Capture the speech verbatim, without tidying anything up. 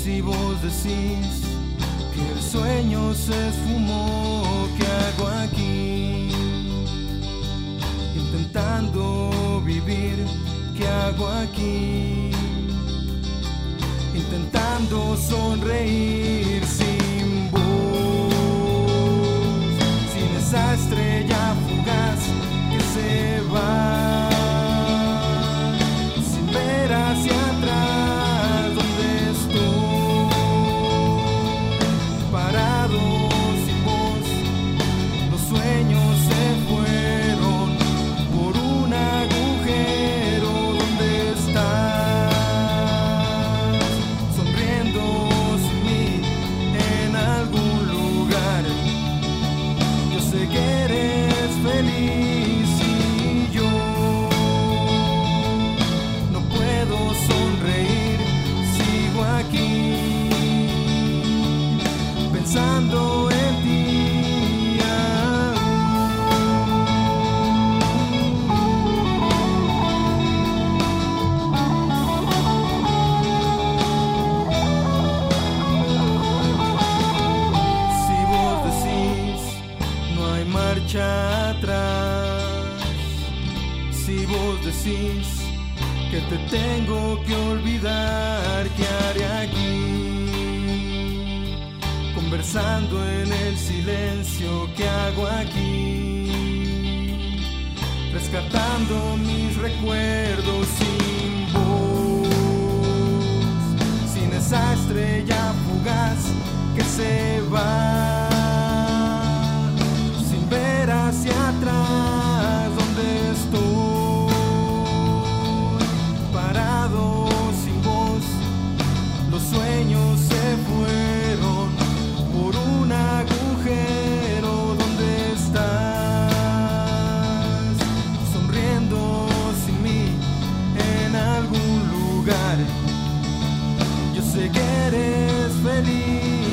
Si vos decís que el sueño se esfumó, ¿qué hago aquí? Intentando vivir, ¿qué hago aquí? Intentando sonreír sin vos, sin esa estrella fugaz que se va, sin ver hacia atrás donde estoy, parado sin vos. Los sueños se fueron por un agujero donde estás, sonriendo sin mí en algún lugar. Yo sé que eres feliz y yo no puedo sonreír, sigo aquí pensando en ti. Si vos decís no hay marcha atrás, si vos decís que te tengo que olvidar, ¿qué haré aquí? Conversando en el silencio, ¿qué hago aquí? Rescatando mis recuerdos sin vos, sin esa estrella fugaz que se va, sin ver hacia atrás donde estoy, parado sin vos. Los sueños se fueron por un agujero donde estás, sonriendo sin mí en algún lugar. Yo sé que eres feliz